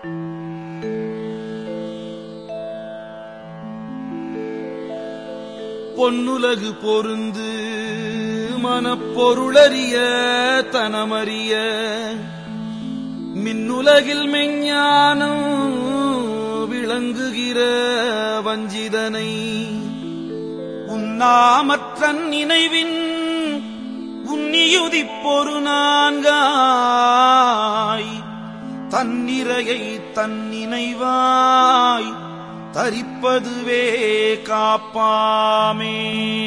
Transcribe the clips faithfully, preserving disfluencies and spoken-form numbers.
பொன்னுலகு பொருந்து மனப்பொருளறிய தனமறிய மின்னுலகில் மெஞ்ஞானம் விளங்குகிற வஞ்சிதனை உண்ணாமற்றன் நினைவின் உன்னியுதிப் பொரு நான்காய் தன்னிறையை தன் நினைவாய் தரிப்பதுவே காப்பாமே.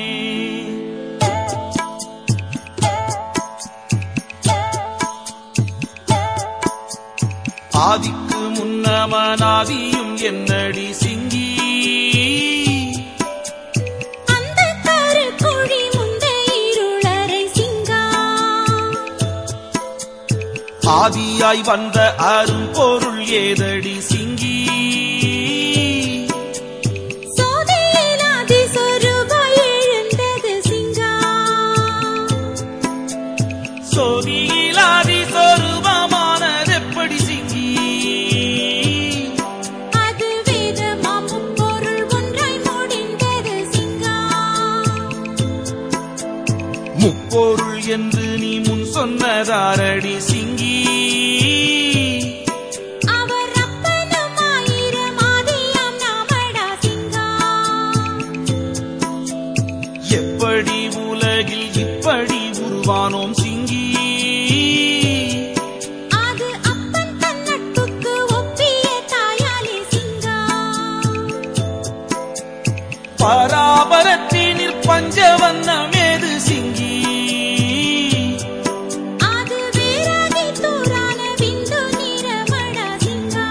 ஆதிக்கு முன்னமனாதியும் என்னடி சிங்கி அந்த கருக்குழி முந்த இருளரை சிங்கா ஆதியாய் வந்த அரும் பொருள் ஏதடி சிங்கி சோதியிலாதி சொரூபாய் எழுந்தது சிங்கா சோதியிலாதி சொரூபமானது எப்படி சிங்கி அது வேதமாம் முப்பொருள் ஒன்றாய் முடிந்தது சிங்கா முப்பொருள் என்று நீ முன் சொன்னதாரடி சிங்கி அவர் அப்பனும் ஆயிரம் ஆதியாம் நாமடா சிங்கா எப்படி உலகில் இப்படி உருவானோம் சிங்கி அது அப்பன் தன் நட்புக்கு ஒப்பிய தாயாலே சிங்கா பராபரத்தினில் பஞ்சவண்ணமேது சிங்கி அது வேறாகி தூரான பிந்து நிறமடா சிங்கா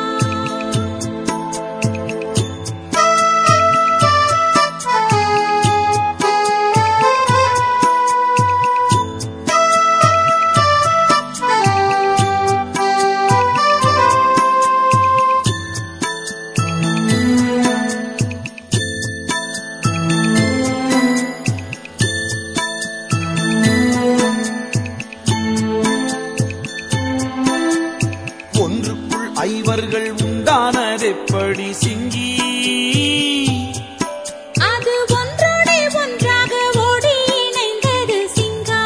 ஒன்றுக்குள் ஐவர்கள் உண்டானதெப்படி சிங்கி அது ஒன்றோடே ஒன்றாக ஓடி இணைந்தது சிங்கா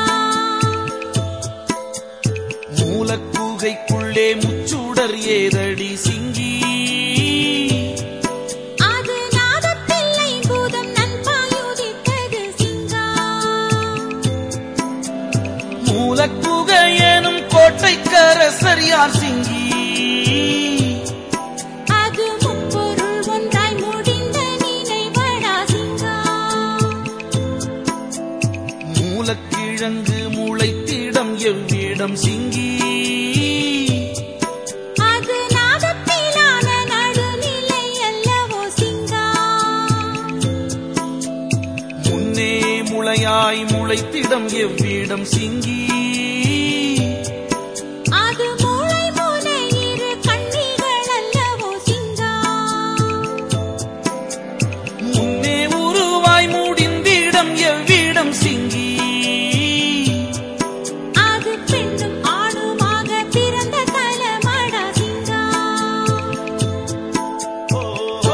மூலக்கூகைக்குள்ளே முச்சுடர் ஏதடி சிங்கி அது நாதப்பிள்ளை பூதம் நன்பாயுதித்தது சிங்கா மூலக்கூகை எனும் கோட்டைக்கரசர் யார் சிங்கி அது முப்பொருள் ஒன்றாய் முடிந்த நினைவடா சிங்கா மூலக்கிழங்கு முளைத்திடம் எவ்விடம் சிங்கி அது நாதப்பிலான நடுநிலை அல்லவோ சிங்கா முன்னே முளையாய் முளைத்திடம் எவ்விடம் சிங்கி அது மூளை மூளை இரு கண்ணிகள் அல்லவோ சிங்கா முன்னே உருவாய் முடிந்திடம் எவ்விடம் சிங்கி அது பெண்ணும் ஆணுமாக பிறந்த தலமடா சிங்கா ஓ, ஓ,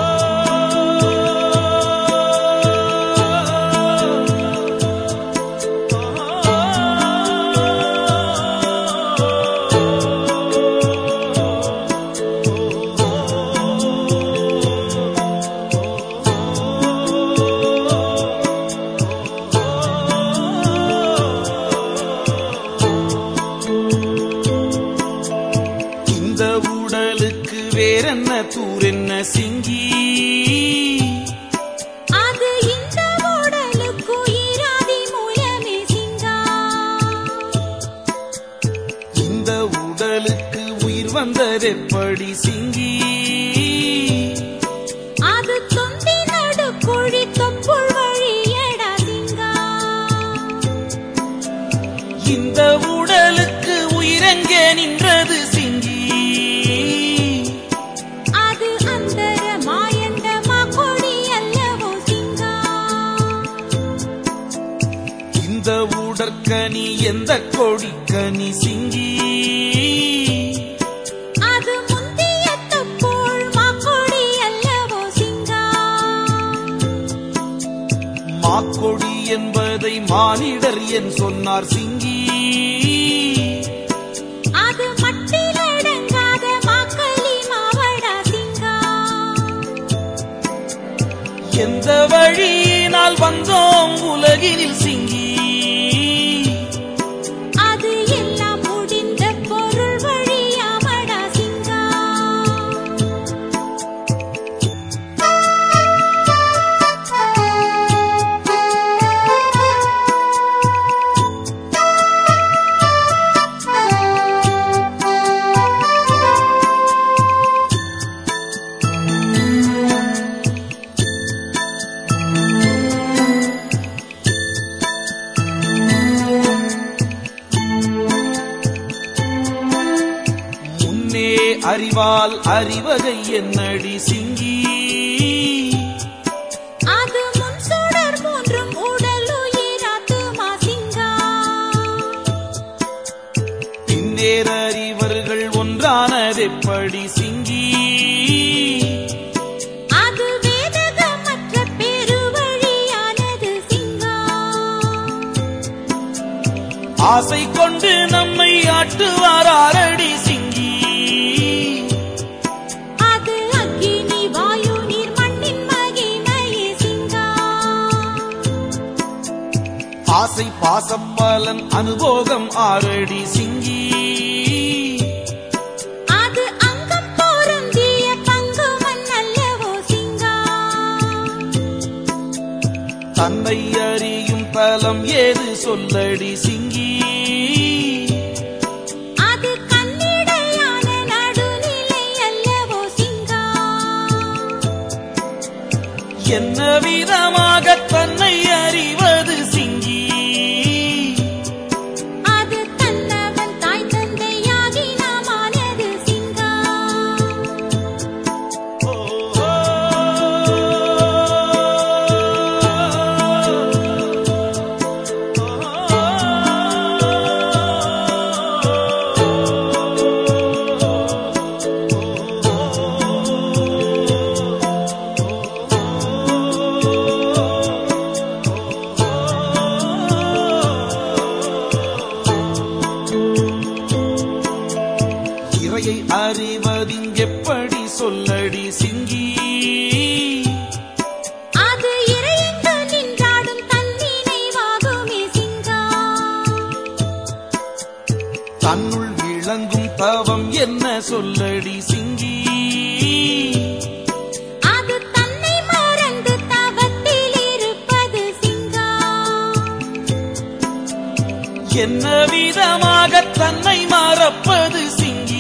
இந்த உடலுக்கு வேறென்ன தூரென்ன சிங்கி அது இந்த உடலுக்கு ஈராதி மூலமே சிங்கா இந்த உடலுக்கு உயிர் வந்ததெப்படி சிங்கி அது தொண்டி நடுக்குழி தொப்புள் வழியடா சிங்கா இந்த உடலுக்கு உயிரெங்கே நின்றது சிங்கி அது அந்தர மாயண்டமா கொடி அல்லவோ சிங்கா இந்த உடற்கனி எந்த கொடிக்கனி சிங்கி அது முந்திய மாக்கொடி என்பதை மானிடர் என் சொன்னார் சிங்கி. அது மட்டிலடங்காத மாக்களி மாவடா சிங்கா. எந்த வழியினால் வந்தோம் உலகினில் சிங்கி. அது எல்லாம் முடிந்த பொருள் வழியாமடா சிங்கா. அறிவால் அறிவகை என்னடி சிங்கி. அது முன் சுடர் மூன்றும் உடலுயிராத்துமா சிங்கா. பின்னேற அறிவர்கள் ஒன்றானதெப்படி சிங்கி. அது வேதகமற்ற பெருவழியானது சிங்கா. ஆசை கொண்டு நம்மை ஆட்டுவாரடி சிங்கி. ஆசை பாசப்பலன் அனுபோகம் ஆரடி சிங்கி. அது அங்கம் பொருந்திய பங்குமன் அல்லவோ சிங்கா. தன்னை அறியும் தலம் ஏது சொல்லடி சிங்கி. அது கண்ணிடையான நடுநிலை அல்லவோ சிங்கா. என்ன விதமாக தன்னை அறிவது சிங்கி. அறிவதிங்கெப்படி சொல்லடி சிங்கி. அது இறையெங்கு நின்றாடும் தன்னினைவாகுமே சிங்கா. தன்னுள் விளங்கும் தவம் என்ன சொல்லடி சிங்கி. அது தன்னை மறந்து தவத்தில் இருப்பது சிங்கா. என்ன விதமாக தன்னை மறப்பது சிங்கி.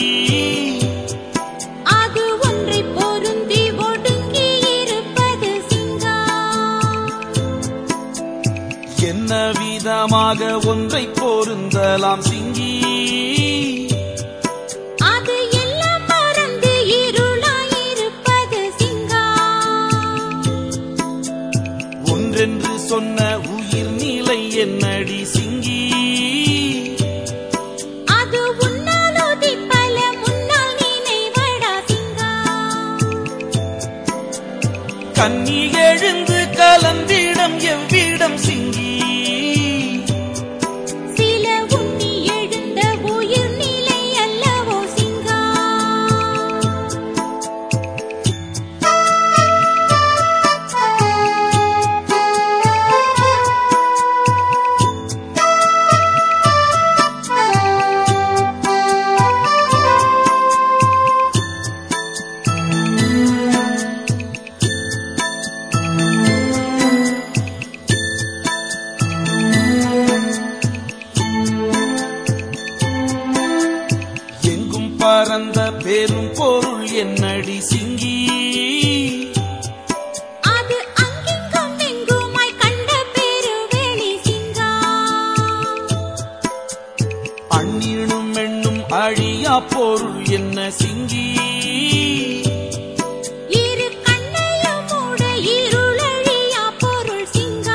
அது ஒன்றை பொருந்தி ஒடுங்கி இருப்பது சிங்கா. என்ன விதமாக ஒன்றை பொருந்தலாம் சிங்கி. அது எல்லாம் மறந்து இருளாயிருப்பது சிங்கா. ஒன்றென்று சொன்ன உயிர் நிலை என்னடி சிங்கி. அது உன்னால் உதிப்பல முன்னால் நினைவடா சிங்கா. கன்னி எழுந்து கலந்திடம் எவ்விடம் சிங்கி. சில உண்ணி எழுந்த உயிர் நிலை அல்லவோ சிங்கா. பரந்த பெரும் பொருள் என்னடி சிங்கி. அது அங்கெங்கும் எங்குமாய் கண்ட பெருவெளி சிங்கா. அண்ணினும் எண்ணும் அழியா பொருள் என்ன சிங்கி. இரு கண்ணையும் மூட இருளழியா பொருள் சிங்கா.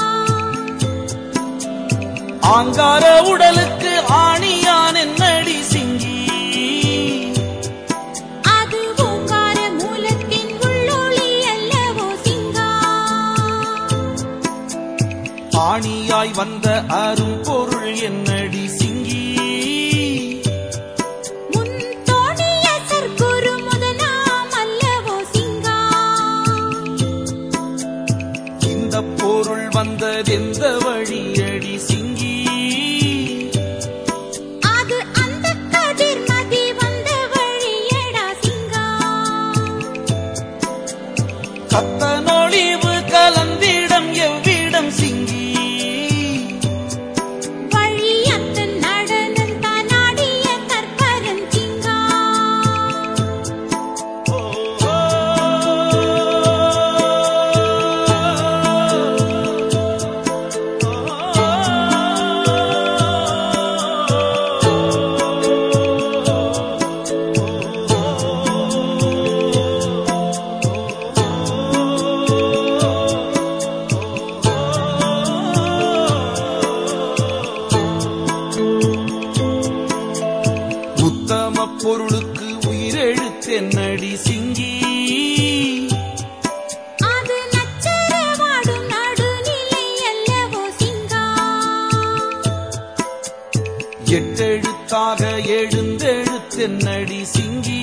ஆங்கார உடலுக்கு ஆணியான் என்னடி சிங்கி. அது ஓங்கார மூலத்தின் உள்ளொளி அல்லவோ சிங்கா. முத்தமாய் வந்த அரும் பொருள் என்னடி சிங்கி முன் தோணிய சர்க்குரு முதலாம் அல்லவோ சிங்கா இந்த பொருள் வந்ததெந்த வழியடி சிங்கி அது அந்த கதிர்மதி வந்த வழியடா சிங்கா கத்தனொளிவு கலந்திடம் எவ்விடம் சிங்கி வழியத்தன் நடனம் தானாடிய கற்பரன் சிங்கா உத்தம பொருளுக்கு உயிரெழுத்தென்னடி சிங்கி அது நச்சரவாடும் நடுநிலை அல்லவோ சிங்கா எட்டெழுத்தாக எழுந்தெழுத்தென்னடி சிங்கி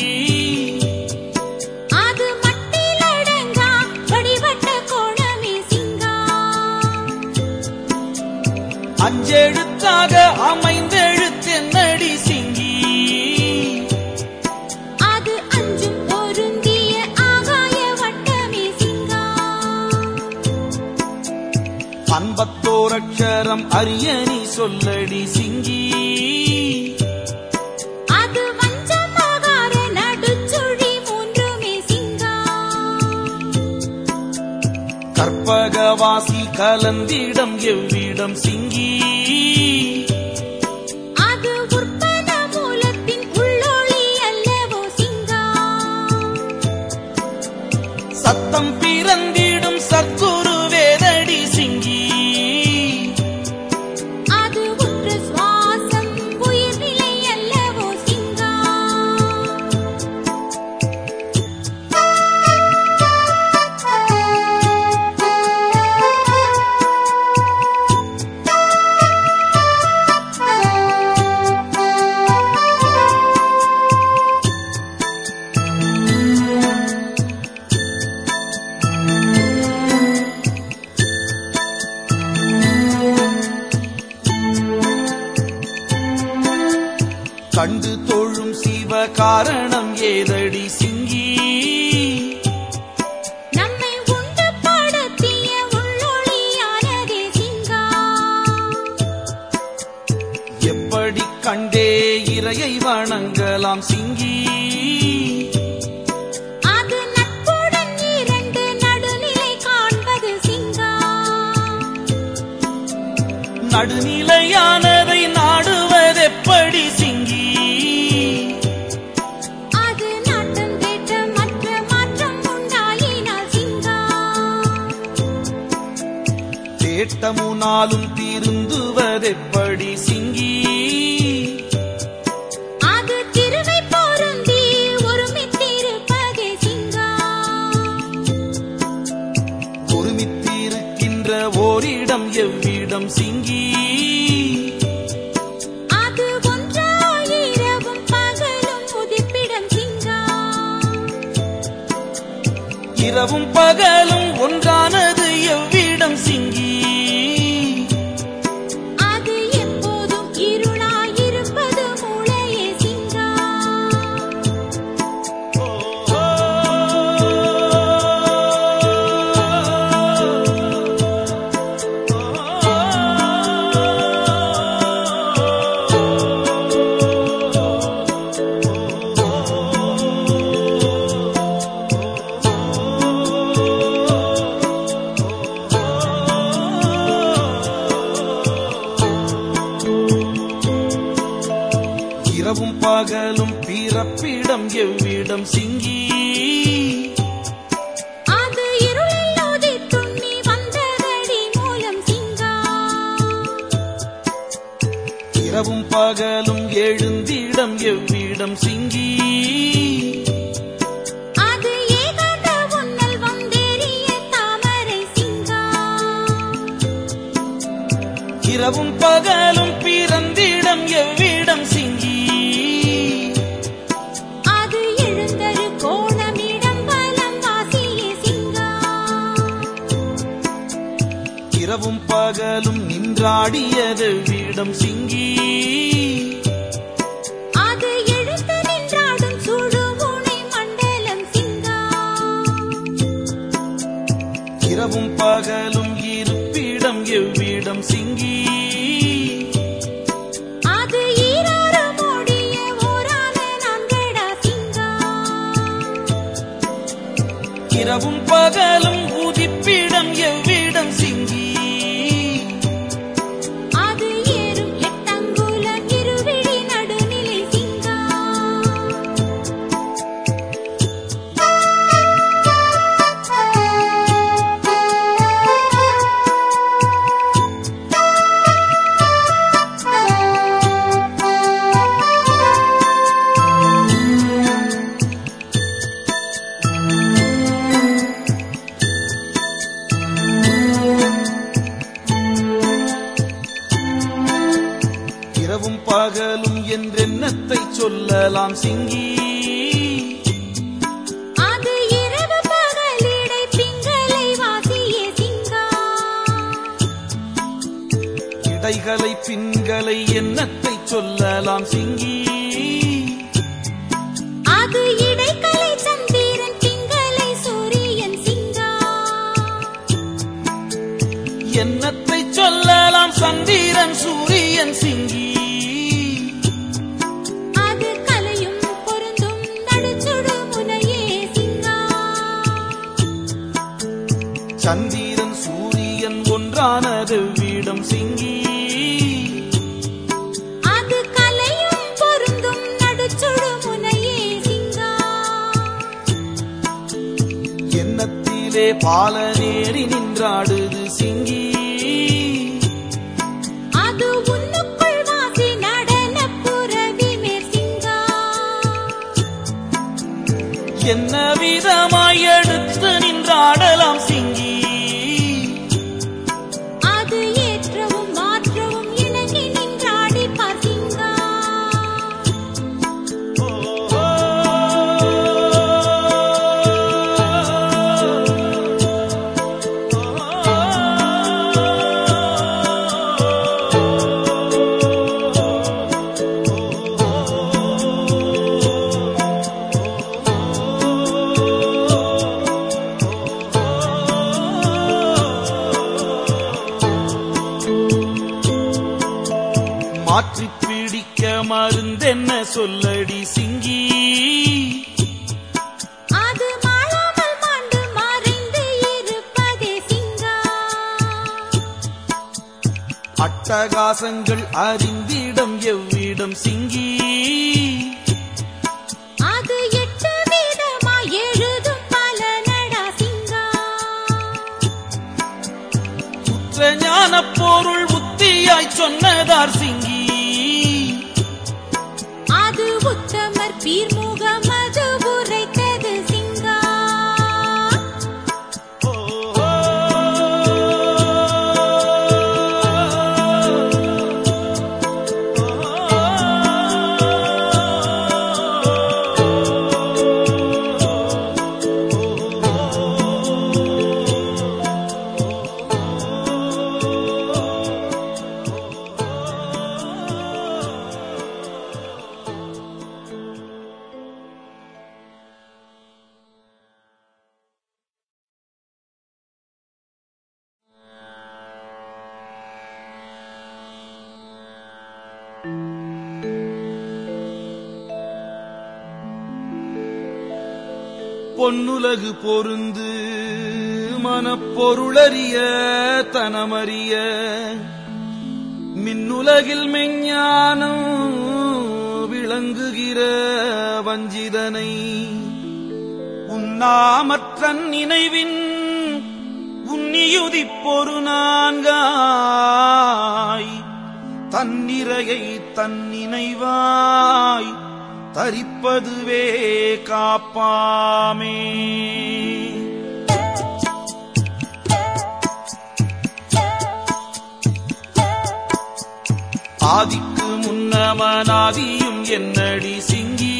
அது மட்டிலடங்கா வடிவட்ட கோணமே சிங்கா அஞ்செழுத்தாக அமைந்தெழுத்தென்னடி சிங்கி அது அஞ்சும் பொருந்திய ஆகாய வட்டமே சிங்கா அன்பத்தோரக்ஷரம் அரியணி சொல்லடி சிங்கி அது வஞ்சமகார நடுச்சுழி மூன்றுமே சிங்கா கற்பகவாசி கலந்திடம் எவ்விடம் சிங்கி அது உற்பன மூலத்தின் உள்ளொளி அல்லவோ சிங்கா சத்தம் பிறந்திடும் சற்குரு வேதடி சிங்கி அது உற்ற சுவாசம் உயிர்நிலை அல்லவோ சிங்கா கண்டு தொழும் சிவ காரணம் ஏதடி சிங்கி நம்மை உண்டு படுத்திய உள்ளொளியானதே சிங்கா எப்படி கண்டே இறையை வணங்கலாம் சிங்கி அது நட்புடன் இரண்டு நடுநிலை காண்பது சிங்கா நடுநிலையானதை நாடுவதெப்படி சிங்கி அது நாட்டம் கேட்ட மற்ற மாற்றம் உண்டாயினால் சிங்கா தேட்டமுனாலும் திருந்துவதெப்படி சிங்கி அது திருவை பொருந்தி ஒருமித்திருப்பதே சிங்கா ஒருமித்திருக்கின்ற ஓரிடம் எவ்விடம் சிங்கி அது ஒன்றாயிரவும் பகலும் உதிப்பிடம் சிங்கா இரவும் பகலும் ஒன்றானது எவ்விடம் சிங்கி அது எப்போதும் இருளாயிருப்பது மூளையே சிங்கா இரவும் பகலும் பிறப்பிடம் எவ்விடம் சிங்கி அது இருளில் உதித்துண்ணி வந்ததடி மூலம் சிங்கா இரவும் பகலும் எழுந்திடம் எவ்விடம் சிங்கி அது ஏகாந்த உன்னல் வந்தேறிய தாமரை சிங்கா இரவும் பகலும் பிறந்திடம் எவ்விடம் சிங்கி அது எழுந்தரு கோணமிடம் பலம் வாசியே சிங்கா இரவும் பகலும் நின்றாடியது வீடம் சிங்கி அது எழுந்து நின்றாடும் சுடுமுனை மண்டலம் சிங்கா இரவும் பகலும் இருப்பிடம் எவ்விடம் சிங்கி அது ஈராறும் ஓடிய ஓரான நங்கடா சிங்கா இரவும் பகலும் உதிப்பிடம் எவ்விடம் சிங்கி அது ஏறும் எட்டங்குலம் இருவிழி நடுநிலை சிங்கா இரவும் பகலும் என்றென்னத்தை சொல்லலாம் சிங்கி அது இரவு பகலிடை பிங்களை வாசியே சிங்கா இடைகளை பின்களை என்னத்தை சொல்லலாம் சிங்கி அது இடைக்கலை சந்திரன் பிங்களை சூரியன் சிங்கா என்னத்தை சொல்லலாம் சந்திரன் சூரியன் சிங்கி அது கலையும் பொருந்தும் நடுச்சுடு முனையே சிங்கா சந்திரன் சூரியன் ஒன்றானது வீடம் சிங்கி அது கலையும் பொருந்தும் நடுச்சுடு முனையே சிங்கா எண்ணத்திலே பாலனேறி நின்றாடுது சிங்கி அது உன்னுக்குள் வாசி நடன புரவி மேற் சிங்கா என்ன விதமாய் எடுத்து நின்றாடலாம் சிங்கி அது ஏற்றவும் மாற்றவும் இணங்கி நின்றாடிப்பார் சிங்கா மாற்றி பிடிக்க மருந்தென்ன சொல்லடி சிங்கி அது மாளாமல் மாண்டு மறைந்து இருப்பதே சிங்கா அட்டகாசங்கள் அறிந்திடம் எவ்விடம் சிங்கி அது எட்டு வீதமாய் எழுதும் பலனடா சிங்கா உற்ற ஞான பொருள் உத்தியாய் சொன்னதார் சிங்கி அது உத்தமர் பீர்முகம் அது உரைத்தது சிங்கா பொன்னுலகு பொருந்து மனப்பொருளறிய தனமறிய மின்னுலகில் மெஞ்ஞானம் விளங்குகிற வஞ்சிதனை உண்ணாமற்ற நினைவின் உன்னியுதிப் பொரு நான்காய் தன்னிறையை தன்னினைவாய் தரிப்பதுவே காப்பாமே. ஆதிக்கு முன்னமனாதியும் என்னடி சிங்கி